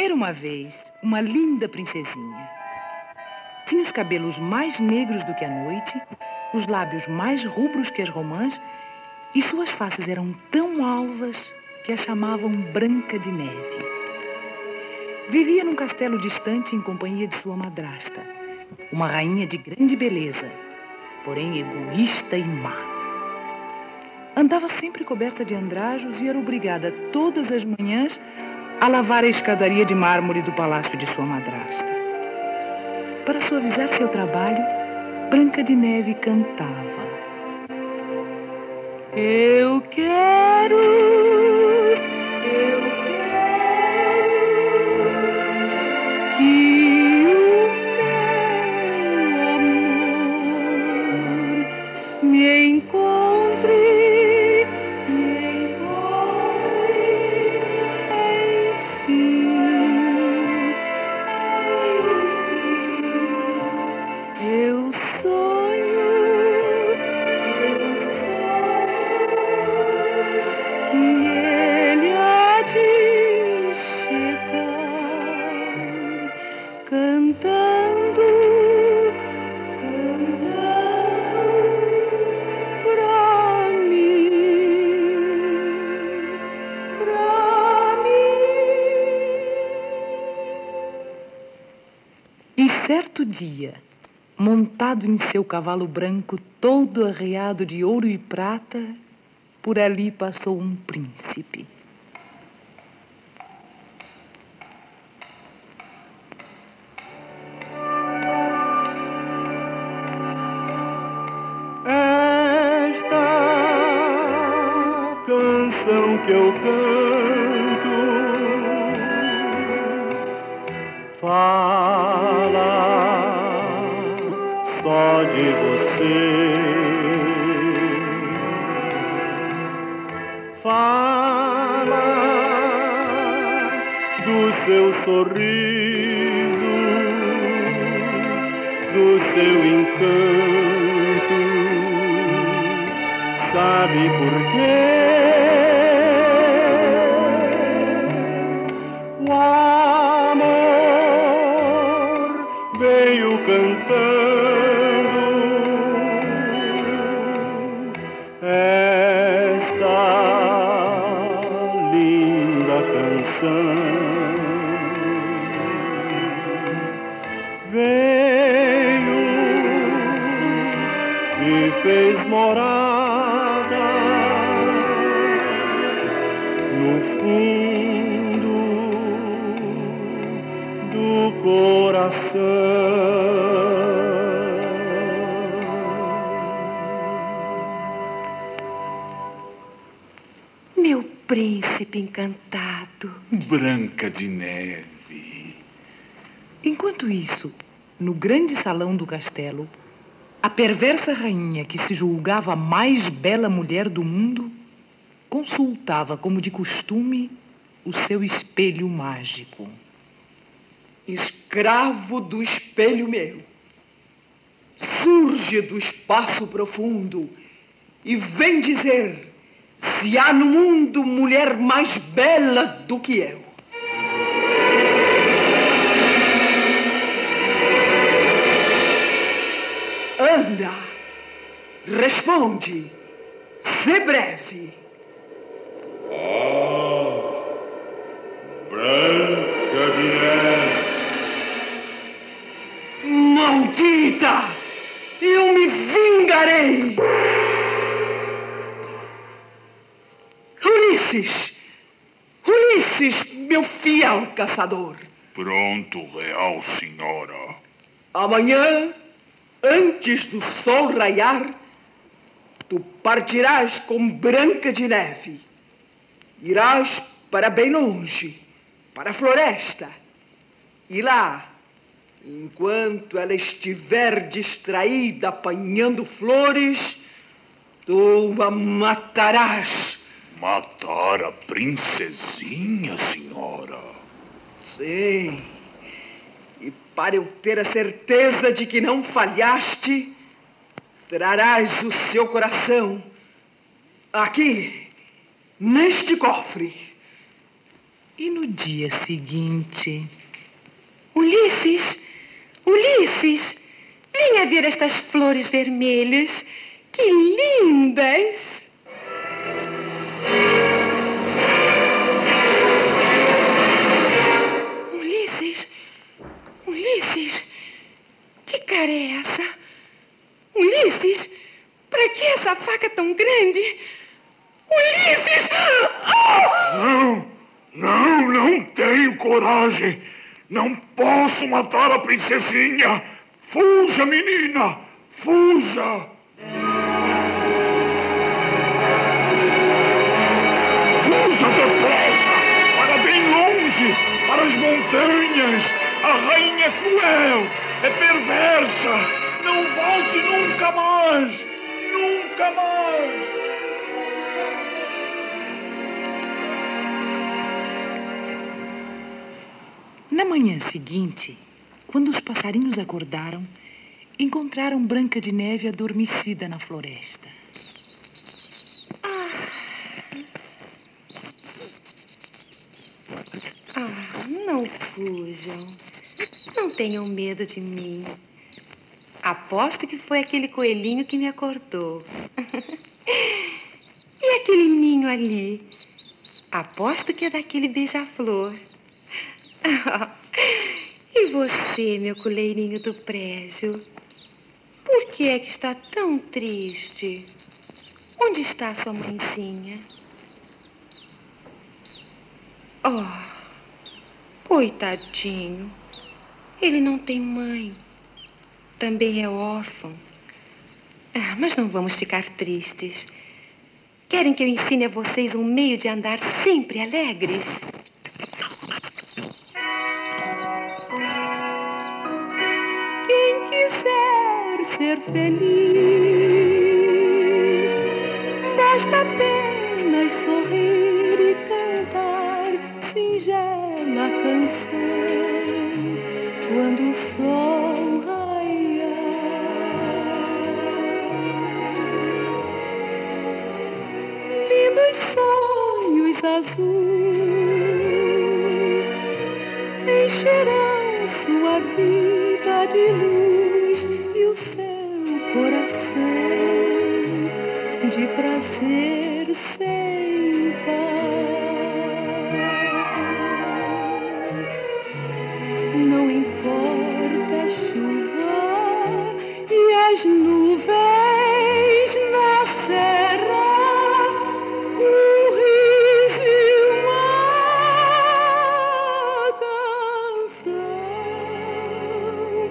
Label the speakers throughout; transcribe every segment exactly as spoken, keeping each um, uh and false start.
Speaker 1: Era uma vez uma linda princesinha. Tinha os cabelos mais negros do que a noite, os lábios mais rubros que as romãs, e suas faces eram tão alvas que a chamavam Branca de Neve. Vivia num castelo distante em companhia de sua madrasta, uma rainha de grande beleza, porém egoísta e má. Andava sempre coberta de andrajos e era obrigada todas as manhãs a lavar a escadaria de mármore do palácio de sua madrasta. Para suavizar seu trabalho, Branca de Neve cantava: Eu quero, eu quero que o meu amor me encontre, me encontre, enfim, enfim. Eu sonho, eu sonho que ele há de chegar cantando, cantando pra mim, pra mim. E certo dia, montado em seu cavalo branco, todo arreado de ouro e prata, por ali passou um príncipe.
Speaker 2: Esta canção que eu canto fala só de você. Fala do seu sorriso, do seu encanto. Sabe por quê? O amor veio cantando esta linda canção. Veio e fez morada no fundo do coração.
Speaker 3: Meu príncipe encantado.
Speaker 4: Branca de Neve.
Speaker 1: Enquanto isso, no grande salão do castelo, a perversa rainha, que se julgava a mais bela mulher do mundo, consultava, como de costume, o seu espelho mágico.
Speaker 5: Escravo do espelho meu, surge do espaço profundo e vem dizer se há no mundo mulher mais bela do que eu. Anda, responde, sê breve.
Speaker 4: Ah, Branca de Neve.
Speaker 5: Maldita! Eu me vingarei! Ulisses! Ulisses, meu fiel caçador!
Speaker 4: Pronto, real senhora.
Speaker 5: Amanhã, antes do sol raiar, tu partirás com Branca de Neve. Irás para bem longe, para a floresta. E lá, enquanto ela estiver distraída apanhando flores, tu a matarás.
Speaker 4: Matar a princesinha, senhora?
Speaker 5: Sim. E para eu ter a certeza de que não falhaste, trarás o seu coração aqui, neste cofre.
Speaker 1: E no dia seguinte?
Speaker 3: Ulisses! Ulisses! Venha ver estas flores vermelhas. Que lindas! Ulisses! Ulisses! Que cara é essa? Ulisses! Para que essa faca tão grande? Ulisses! Oh!
Speaker 4: Não! Não, não tenho coragem! Não posso matar a princesinha! Fuja, menina! Fuja! Fuja depressa! Para bem longe! Para as montanhas! A rainha é cruel! É perversa! Não volte nunca mais! Nunca mais!
Speaker 1: Na manhã seguinte, quando os passarinhos acordaram, encontraram Branca de Neve adormecida na floresta.
Speaker 3: Ah, ah, não fujam. Não tenham medo de mim. Aposto que foi aquele coelhinho que me acordou. E aquele ninho ali? Aposto que é daquele beija-flor. E você, meu coleirinho do prédio? Por que é que está tão triste? Onde está sua mãezinha? Oh, coitadinho. Ele não tem mãe. Também é órfão. Ah, mas não vamos ficar tristes. Querem que eu ensine a vocês um meio de andar sempre alegres? Quem quiser ser feliz, basta apenas sorrir e cantar singela canção quando o sol raiar. Lindos sonhos azuis encherão sua vida de luz e o seu coração de prazer sem par. Não importa a chuva e as nuvens na serra, um riso e uma canção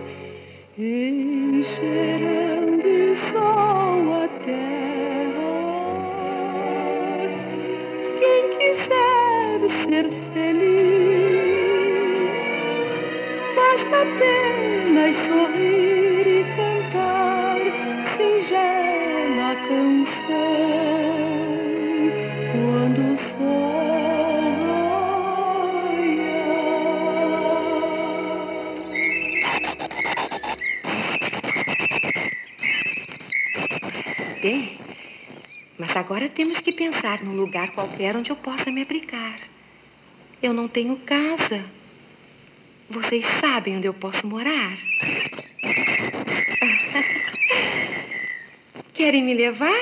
Speaker 3: encherão de sol a terra. Quem quiser ser feliz, basta apenas sorrir e cantar singela canção quando o sol raiar. Bem, mas agora temos que pensar num lugar qualquer onde eu possa me abrigar. Eu não tenho casa. Vocês sabem onde eu posso morar? Querem me levar?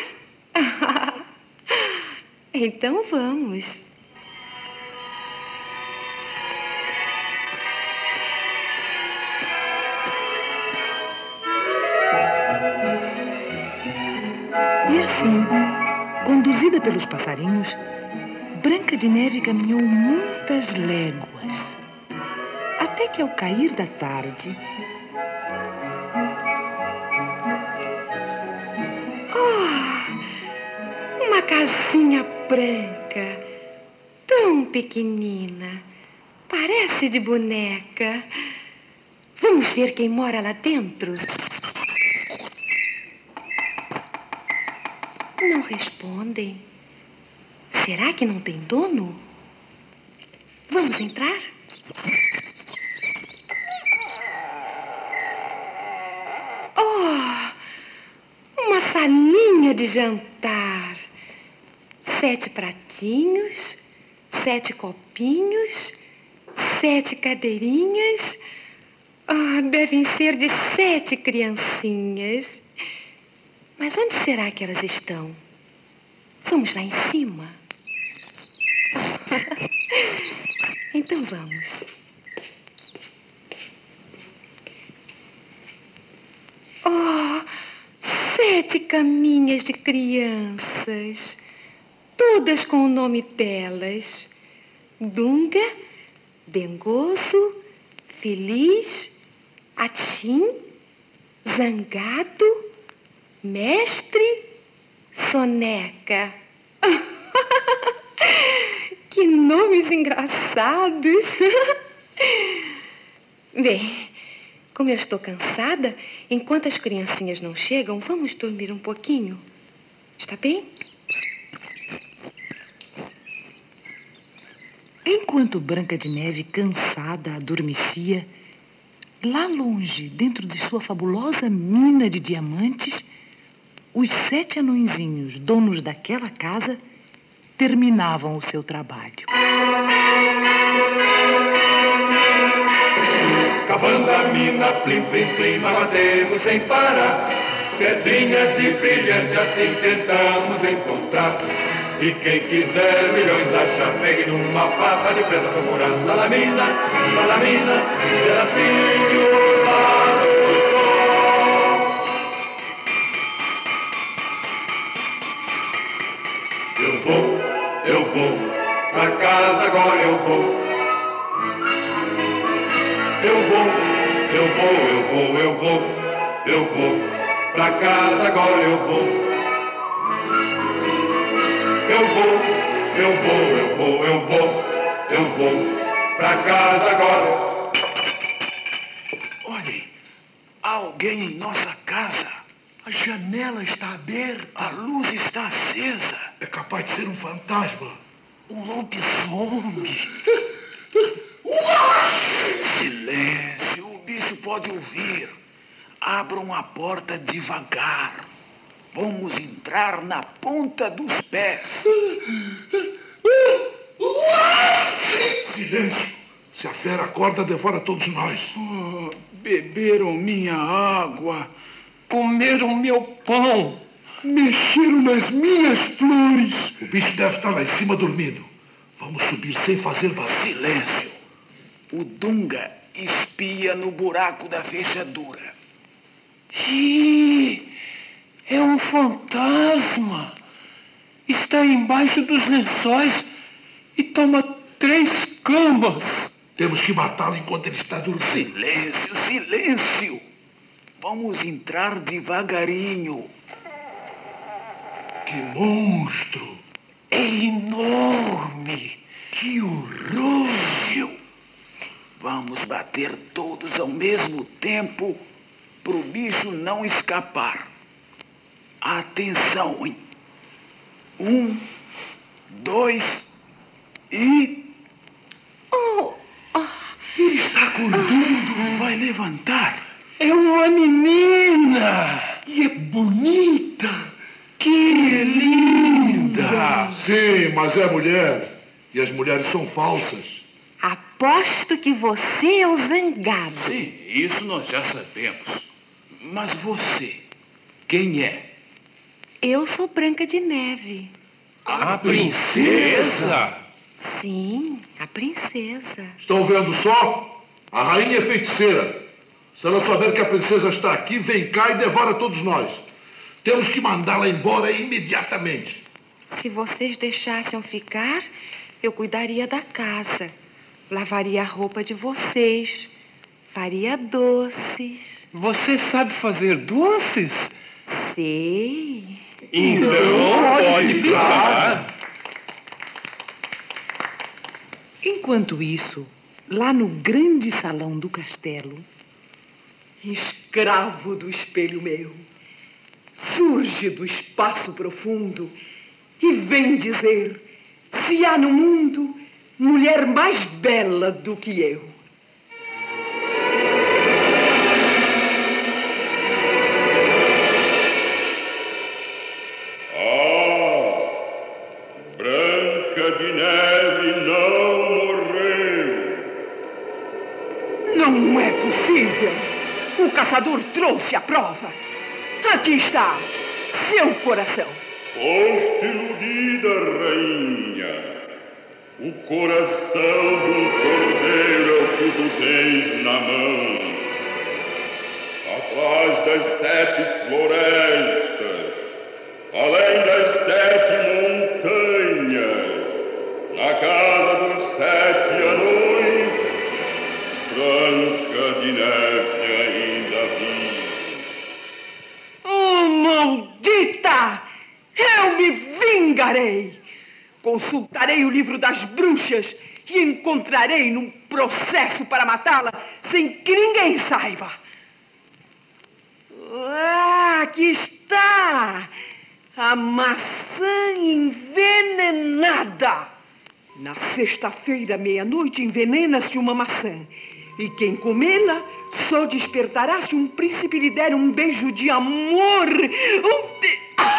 Speaker 3: Então vamos.
Speaker 1: E assim, conduzida pelos passarinhos, Branca de Neve caminhou muitas léguas, até que ao cair da tarde...
Speaker 3: Oh, uma casinha branca, tão pequenina, parece de boneca. Vamos ver quem mora lá dentro? Não respondem. Será que não tem dono? Vamos entrar? Oh, uma salinha de jantar. Sete pratinhos, sete copinhos, sete cadeirinhas. Ah, devem ser de sete criancinhas. Mas onde será que elas estão? Vamos lá em cima? Então vamos. Oh, sete caminhas de crianças, todas com o nome delas. Dunga, Dengoso, Feliz, Atim, Zangado, Mestre, Soneca. Que nomes engraçados. Bem, como eu estou cansada, enquanto as criancinhas não chegam, vamos dormir um pouquinho. Está bem?
Speaker 1: Enquanto Branca de Neve, cansada, adormecia, lá longe, dentro de sua fabulosa mina de diamantes, os sete anõezinhos, donos daquela casa, terminavam o seu trabalho.
Speaker 2: Cavando a mina, plim, plim, plim, batemos sem parar. Pedrinhas de brilhante assim tentamos encontrar. E quem quiser milhões achar, pegue numa pata de presa com buraco. Lá na mina, lá na mina, pedacinho lá do sol. Eu vou, eu vou, pra casa agora eu vou. Eu vou, eu vou, eu vou, eu vou, eu vou, pra casa agora eu vou. Eu vou, eu vou, eu vou, eu vou, eu vou, pra casa agora.
Speaker 4: Olhem, há alguém em nossa casa. A janela está aberta. A luz está acesa. É capaz de ser um fantasma. Um lobisomem. Silêncio, o bicho pode ouvir. Abram a porta devagar. Vamos entrar na ponta dos pés. Silêncio. Se a fera acorda, devora todos nós. Oh, beberam minha água. Comeram meu pão. Mexeram nas minhas flores. O bicho deve estar lá em cima dormindo. Vamos subir sem fazer barulho. Silêncio. O Dunga espia no buraco da fechadura. Ih, é um fantasma. Está embaixo dos lençóis e toma três camas. Temos que matá-lo enquanto ele está dormindo. Silêncio, silêncio. Vamos entrar devagarinho. Que monstro! É enorme! Que horror! Vamos bater todos ao mesmo tempo para o bicho não escapar. Atenção, hein? Um, dois e...
Speaker 3: Oh, oh.
Speaker 4: Ele está acordando, vai levantar. É uma menina! E é bonita! Que linda! Sim, mas é mulher. E as mulheres são falsas.
Speaker 3: Aposto que você é o Zangado.
Speaker 4: Sim, isso nós já sabemos. Mas você, quem é?
Speaker 3: Eu sou Branca de Neve.
Speaker 4: A princesa?
Speaker 3: Sim, a princesa.
Speaker 6: Estão vendo só? A rainha é feiticeira. Se ela souber que a princesa está aqui, vem cá e devora todos nós. Temos que mandá-la embora imediatamente.
Speaker 3: Se vocês deixassem eu ficar, eu cuidaria da casa. Lavaria a roupa de vocês. Faria doces.
Speaker 4: Você sabe fazer doces?
Speaker 3: Sei.
Speaker 4: Então pode ficar.
Speaker 1: Enquanto isso, lá no grande salão do castelo,
Speaker 5: escravo do espelho meu, surge do espaço profundo e vem dizer se há no mundo mulher mais bela do que eu.
Speaker 2: Ah, Branca de de Neve não morreu.
Speaker 5: Não é possível! O caçador trouxe a prova. Aqui está, seu coração.
Speaker 2: Foste iludida, rainha. O coração de um cordeiro é o que tu tens na mão. Atrás das sete florestas, além das sete montanhas, na casa dos sete anões, Branca de Neve ainda vive.
Speaker 5: Oh, maldita! Eu me vingarei! Consultarei o livro das bruxas e encontrarei num processo para matá-la sem que ninguém saiba. Ah, aqui está! A maçã envenenada! Na sexta-feira, meia-noite, envenena-se uma maçã. E quem comê-la só despertará se um príncipe lhe der um beijo de amor. Um, be...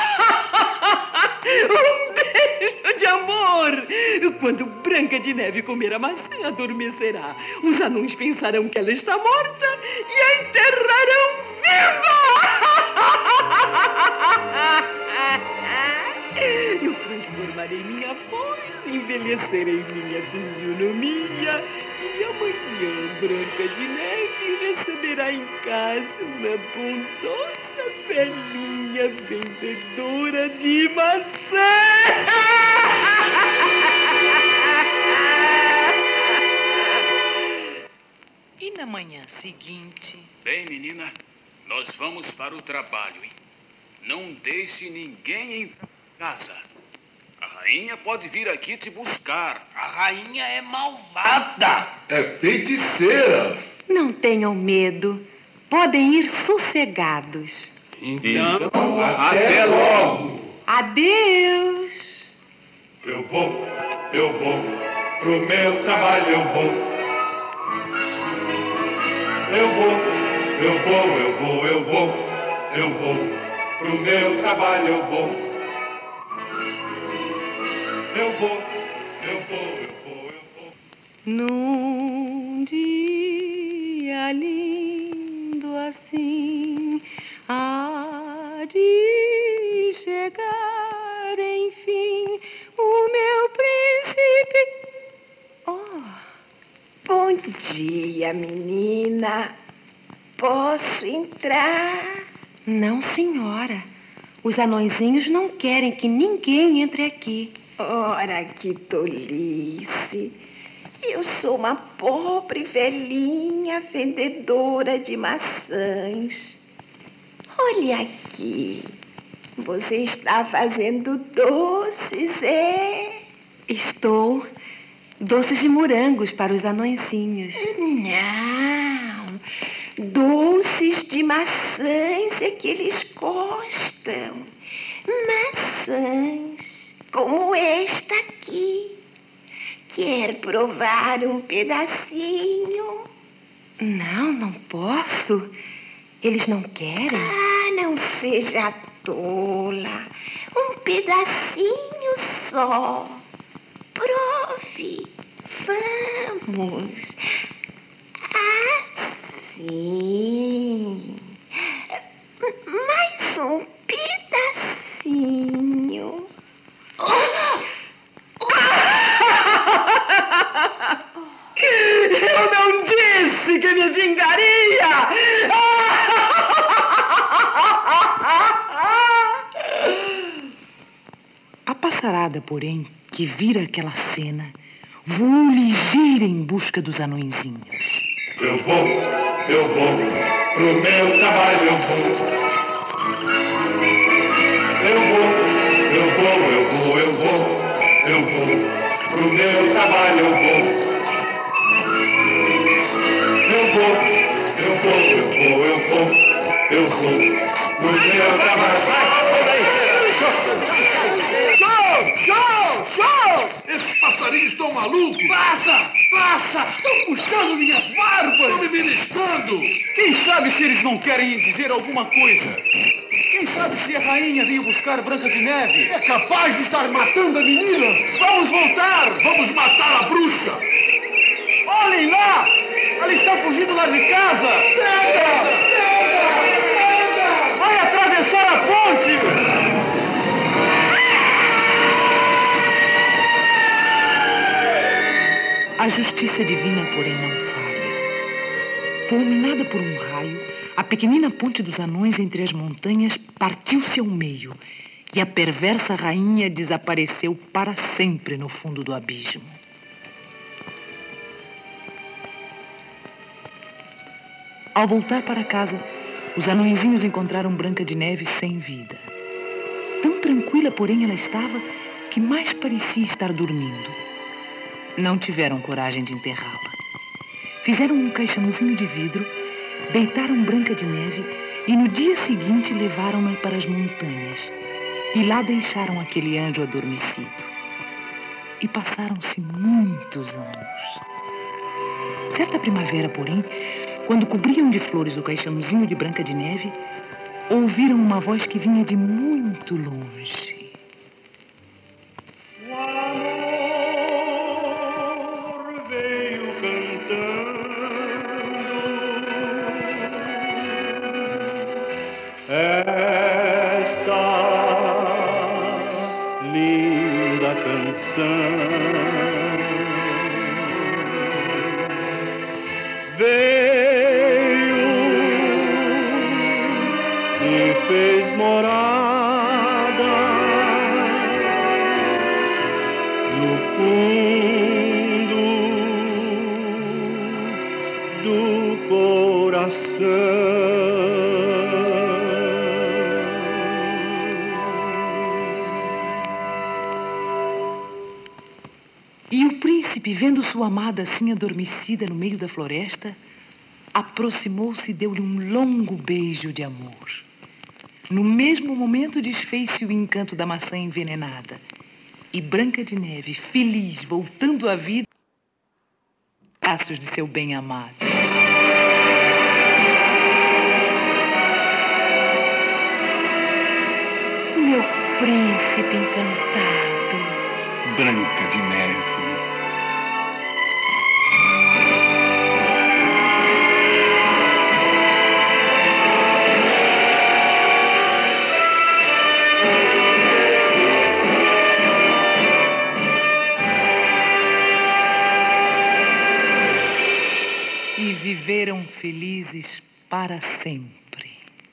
Speaker 5: um beijo de amor. Quando Branca de Neve comer a maçã, adormecerá. Os anões pensarão que ela está morta e a enterrarão viva. Eu transformarei minha voz, envelhecerei minha fisionomia. E amanhã, Branca de Neve receberá em casa uma bondosa velhinha vendedora de maçã.
Speaker 1: E na manhã seguinte?
Speaker 7: Bem, menina, nós vamos para o trabalho, hein? Não deixe ninguém entrar em casa. A rainha pode vir aqui te buscar.
Speaker 8: A rainha é malvada.
Speaker 6: É feiticeira.
Speaker 3: Não tenham medo. Podem ir sossegados.
Speaker 2: Então, até logo.
Speaker 3: Adeus.
Speaker 2: Eu vou, eu vou, pro meu trabalho eu vou. Eu vou, eu vou, eu vou, eu vou, eu vou, pro meu trabalho eu vou. Eu vou, eu vou, eu vou, eu vou.
Speaker 3: Num dia lindo assim, há de chegar, enfim, o meu príncipe. Oh.
Speaker 9: Bom dia, menina. Posso entrar?
Speaker 3: Não, senhora. Os anõezinhos não querem que ninguém entre aqui.
Speaker 9: Ora, que tolice. Eu sou uma pobre velhinha vendedora de maçãs. Olhe aqui. Você está fazendo doces, é?
Speaker 3: Estou. Doces de morangos para os anõezinhos.
Speaker 9: Não. Doces de maçãs é que eles gostam. Maçãs. Como esta aqui. Quer provar um pedacinho?
Speaker 3: Não, não posso. Eles não querem.
Speaker 9: Ah, não seja tola. Um pedacinho só. Prove. Vamos. Assim. Mais um pedacinho.
Speaker 5: Eu não disse que me vingaria!
Speaker 1: A passarada, porém, que vira aquela cena, voou ligeira em busca dos anõezinhos.
Speaker 2: Eu vou, eu vou, pro meu trabalho eu vou. Eu vou, eu vou, eu vou, eu vou, eu vou, pro meu trabalho eu vou. Eu vou, eu vou, eu vou, eu vou, eu vou, pro meu trabalho.
Speaker 4: Show! Show! Show! Esses passarinhos estão malucos? Passa! Passa! Estão puxando minhas barbas! Estão me beliscando!
Speaker 8: Quem sabe se eles não querem dizer alguma coisa? Quem
Speaker 10: Quem sabe se a rainha veio buscar Branca de Neve?
Speaker 6: É capaz de estar matando a menina?
Speaker 10: Vamos voltar!
Speaker 6: Vamos matar a bruxa!
Speaker 10: Olhem lá! Ela está fugindo lá de casa!
Speaker 6: Pega! Pega! Pega!
Speaker 10: Vai atravessar a ponte!
Speaker 1: A justiça divina, porém, não falha. Fulminada por um raio, a pequenina ponte dos anões entre as montanhas partiu-se ao meio e a perversa rainha desapareceu para sempre no fundo do abismo. Ao voltar para casa, os anõezinhos encontraram Branca de Neve sem vida. Tão tranquila, porém, ela estava que mais parecia estar dormindo. Não tiveram coragem de enterrá-la. Fizeram um caixãozinho de vidro, deitaram Branca de Neve e no dia seguinte levaram-na para as montanhas. E lá deixaram aquele anjo adormecido. E passaram-se muitos anos. Certa primavera, porém, quando cobriam de flores o caixãozinho de Branca de Neve, ouviram uma voz que vinha de muito longe.
Speaker 2: O amor veio cantando esta linda canção. Veio e fez morada no fundo do coração.
Speaker 1: E o príncipe, vendo sua amada assim adormecida no meio da floresta, aproximou-se e deu-lhe um longo beijo de amor. No mesmo momento desfez-se o encanto da maçã envenenada. E Branca de Neve, feliz, voltando à vida, braços de seu bem-amado.
Speaker 3: Meu príncipe encantado.
Speaker 7: Branca de Neve.
Speaker 1: E viveram felizes para sempre.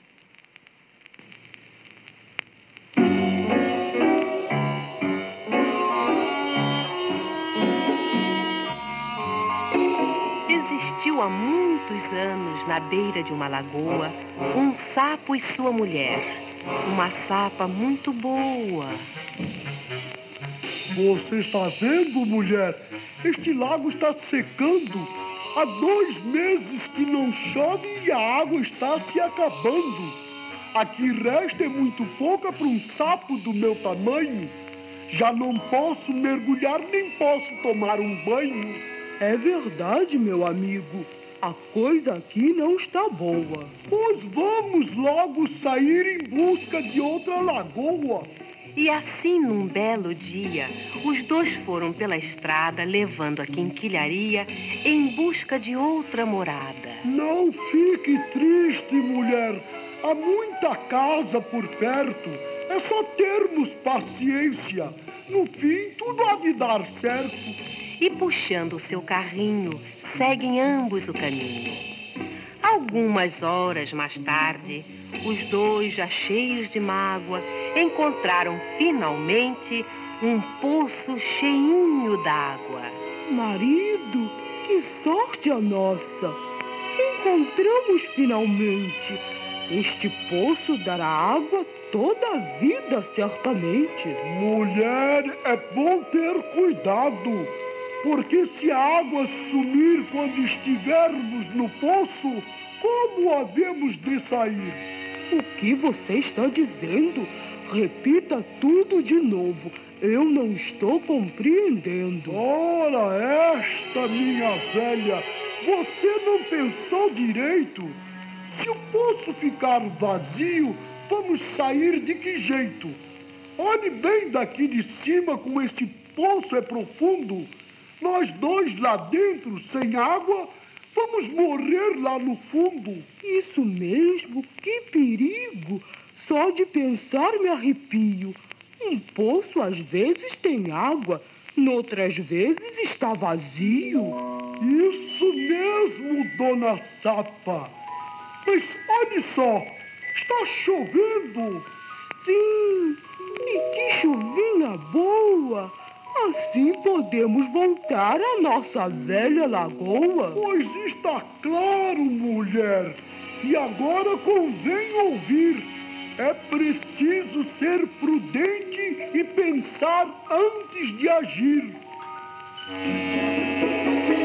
Speaker 11: Existiu há muitos anos, na beira de uma lagoa, um sapo e sua mulher. Uma sapa muito boa.
Speaker 12: Você está vendo, mulher? Este lago está secando. Há dois meses que não chove e a água está se acabando. A que resta é muito pouca para um sapo do meu tamanho. Já não posso mergulhar nem posso tomar um banho.
Speaker 13: É verdade, meu amigo. A coisa aqui não está boa.
Speaker 12: Pois vamos logo sair em busca de outra lagoa.
Speaker 11: E assim, num belo dia, os dois foram pela estrada, levando a quinquilharia em busca de outra morada.
Speaker 12: Não fique triste, mulher. Há muita casa por perto. É só termos paciência. No fim, tudo há de dar certo.
Speaker 11: E puxando o seu carrinho, seguem ambos o caminho. Algumas horas mais tarde, os dois, já cheios de mágoa, encontraram finalmente um poço cheinho d'água.
Speaker 13: Marido, que sorte a nossa! Encontramos finalmente. Este poço dará água toda a vida, certamente.
Speaker 12: Mulher, é bom ter cuidado, porque se a água sumir quando estivermos no poço, como havemos de sair?
Speaker 13: O que você está dizendo? Repita tudo de novo. Eu não estou compreendendo.
Speaker 12: Ora, esta, minha velha, você não pensou direito. Se o poço ficar vazio, vamos sair de que jeito? Olhe bem daqui de cima como este poço é profundo. Nós dois lá dentro, sem água, vamos morrer lá no fundo.
Speaker 13: Isso mesmo, que perigo! Só de pensar me arrepio. Um poço às vezes tem água, noutras vezes está vazio.
Speaker 12: Isso mesmo, dona Sapa. Mas olhe só, está chovendo.
Speaker 13: Sim, e que chuvinha boa! Assim podemos voltar à nossa velha lagoa.
Speaker 12: Pois está claro, mulher. E agora convém ouvir. É preciso ser prudente e pensar antes de agir.